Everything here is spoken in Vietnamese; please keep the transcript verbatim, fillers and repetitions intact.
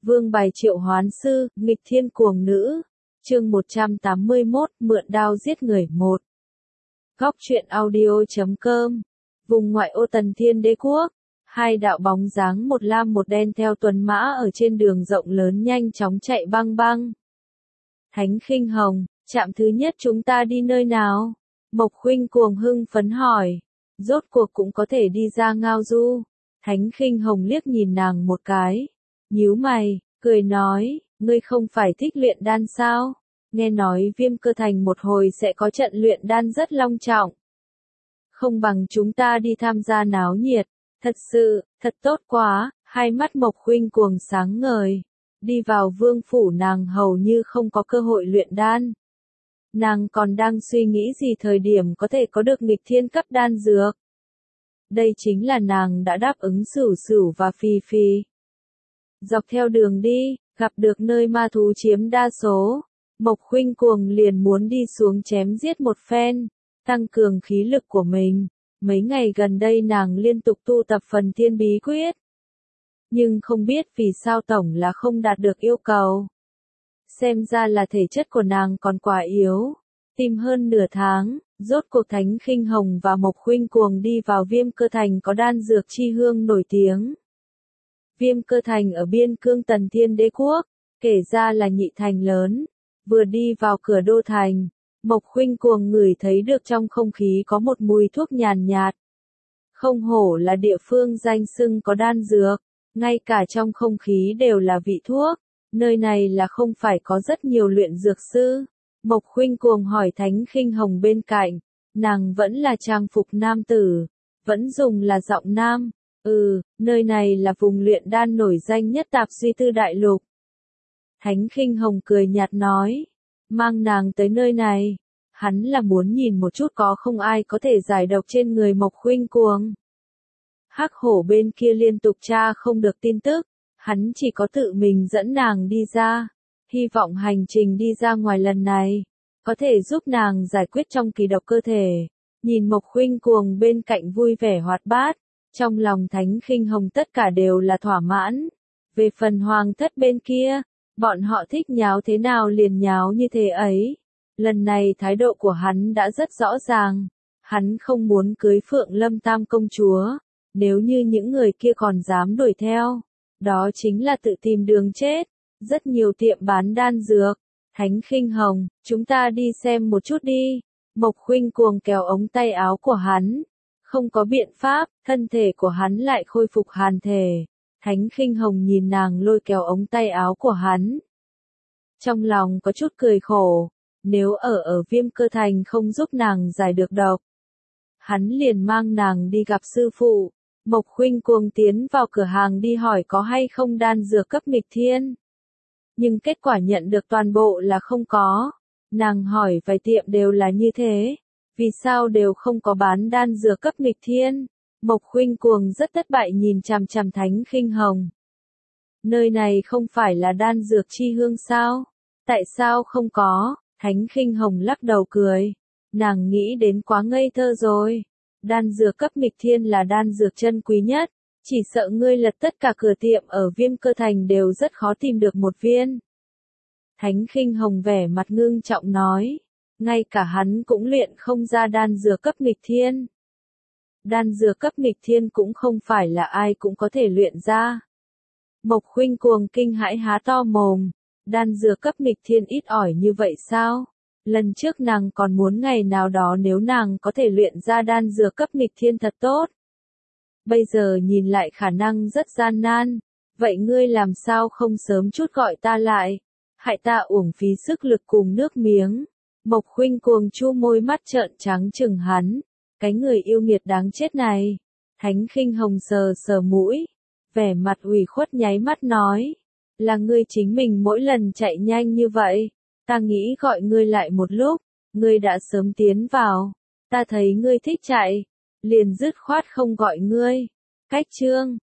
Vương Bài triệu hoán sư, nghịch thiên cuồng nữ. Chương một trăm tám mươi mốt, mượn đao giết người một. Góc truyện audio chấm com. Vùng ngoại ô Tần Thiên Đế Quốc. Hai đạo bóng dáng một lam một đen theo tuần mã ở trên đường rộng lớn nhanh chóng chạy băng băng. Thánh Khinh Hồng, trạm thứ nhất chúng ta đi nơi nào? Mộc Khuynh cuồng hưng phấn hỏi. Rốt cuộc cũng có thể đi ra Ngao Du. Thánh Khinh Hồng liếc nhìn nàng một cái. Nhíu mày, cười nói, ngươi không phải thích luyện đan sao? Nghe nói Viêm Cơ Thành một hồi sẽ có trận luyện đan rất long trọng. Không bằng chúng ta đi tham gia náo nhiệt. Thật sự, thật tốt quá, hai mắt Mộc Khuynh cuồng sáng ngời. Đi vào vương phủ nàng hầu như không có cơ hội luyện đan. Nàng còn đang suy nghĩ gì thời điểm có thể có được nghịch thiên cấp đan dược. Đây chính là nàng đã đáp ứng Sửu Sửu và Phì Phì. Dọc theo đường đi, gặp được nơi ma thú chiếm đa số. Mộc Khuynh cuồng liền muốn đi xuống chém giết một phen, tăng cường khí lực của mình. Mấy ngày gần đây nàng liên tục tu tập phần thiên bí quyết. Nhưng không biết vì sao tổng là không đạt được yêu cầu. Xem ra là thể chất của nàng còn quá yếu. Tìm hơn nửa tháng, rốt cuộc Thánh Khinh Hồng và Mộc Khuynh cuồng đi vào Viêm Cơ Thành có đan dược chi hương nổi tiếng. Viêm Cơ Thành ở biên cương Tần Thiên Đế Quốc, kể ra là nhị thành lớn. Vừa đi vào cửa đô thành, Mộc Khuynh cuồng ngửi thấy được trong không khí có một mùi thuốc nhàn nhạt. Không hổ là địa phương danh xưng có đan dược, ngay cả trong không khí đều là vị thuốc. Nơi này là không phải có rất nhiều luyện dược sư. Mộc Khuynh cuồng hỏi Thánh Khinh Hồng bên cạnh, nàng vẫn là trang phục nam tử, vẫn dùng là giọng nam. Ừ, nơi này là vùng luyện đan nổi danh nhất Tạp Duy Tư Đại Lục. Thánh Khinh Hồng cười nhạt nói, mang nàng tới nơi này, hắn là muốn nhìn một chút có không ai có thể giải độc trên người Mộc Khuynh cuồng. Hắc Hổ bên kia liên tục tra không được tin tức, hắn chỉ có tự mình dẫn nàng đi ra, hy vọng hành trình đi ra ngoài lần này, có thể giúp nàng giải quyết trong kỳ độc cơ thể. Nhìn Mộc Khuynh cuồng bên cạnh vui vẻ hoạt bát, trong lòng Thánh Khinh Hồng tất cả đều là thỏa mãn. Về phần hoàng thất bên kia, bọn họ thích nháo thế nào liền nháo như thế ấy. Lần này thái độ của hắn đã rất rõ ràng, hắn không muốn cưới Phượng Lâm Tam công chúa, nếu như những người kia còn dám đuổi theo, đó chính là tự tìm đường chết. Rất nhiều tiệm bán đan dược. Thánh Khinh Hồng, chúng ta đi xem một chút đi. Mộc Khuynh cuồng kéo ống tay áo của hắn. Không có biện pháp, thân thể của hắn lại khôi phục hàn thể. Thánh Khinh Hồng nhìn nàng lôi kéo ống tay áo của hắn. Trong lòng có chút cười khổ, nếu ở ở Viêm Cơ Thành không giúp nàng giải được độc, hắn liền mang nàng đi gặp sư phụ. Mộc Khuynh cuồng tiến vào cửa hàng đi hỏi có hay không đan dược cấp nghịch thiên. Nhưng kết quả nhận được toàn bộ là không có. Nàng hỏi vài tiệm đều là như thế. Vì sao đều không có bán đan dược cấp nghịch thiên? Mộc Khuynh cuồng rất thất bại nhìn chằm chằm Thánh Khinh Hồng. Nơi này không phải là đan dược chi hương sao? Tại sao không có? Thánh Khinh Hồng lắc đầu cười. Nàng nghĩ đến quá ngây thơ rồi. Đan dược cấp nghịch thiên là đan dược chân quý nhất. Chỉ sợ ngươi lật tất cả cửa tiệm ở Viêm Cơ Thành đều rất khó tìm được một viên. Thánh Khinh Hồng vẻ mặt ngưng trọng nói. Ngay cả hắn cũng luyện không ra đan dược cấp nghịch thiên. Đan dược cấp nghịch thiên cũng không phải là ai cũng có thể luyện ra. Mộc Khuynh cuồng kinh hãi há to mồm. Đan dược cấp nghịch thiên ít ỏi như vậy sao? Lần trước nàng còn muốn ngày nào đó nếu nàng có thể luyện ra đan dược cấp nghịch thiên thật tốt. Bây giờ nhìn lại khả năng rất gian nan. Vậy ngươi làm sao không sớm chút gọi ta lại? Hại ta uổng phí sức lực cùng nước miếng. Mộc Khuynh cuồng chu môi mắt trợn trắng chừng hắn. Cái người yêu nghiệt đáng chết này. Thánh Khinh Hồng sờ sờ mũi. Vẻ mặt ủy khuất nháy mắt nói. Là ngươi chính mình mỗi lần chạy nhanh như vậy. Ta nghĩ gọi ngươi lại một lúc. Ngươi đã sớm tiến vào. Ta thấy ngươi thích chạy. Liền dứt khoát không gọi ngươi. Cách chương.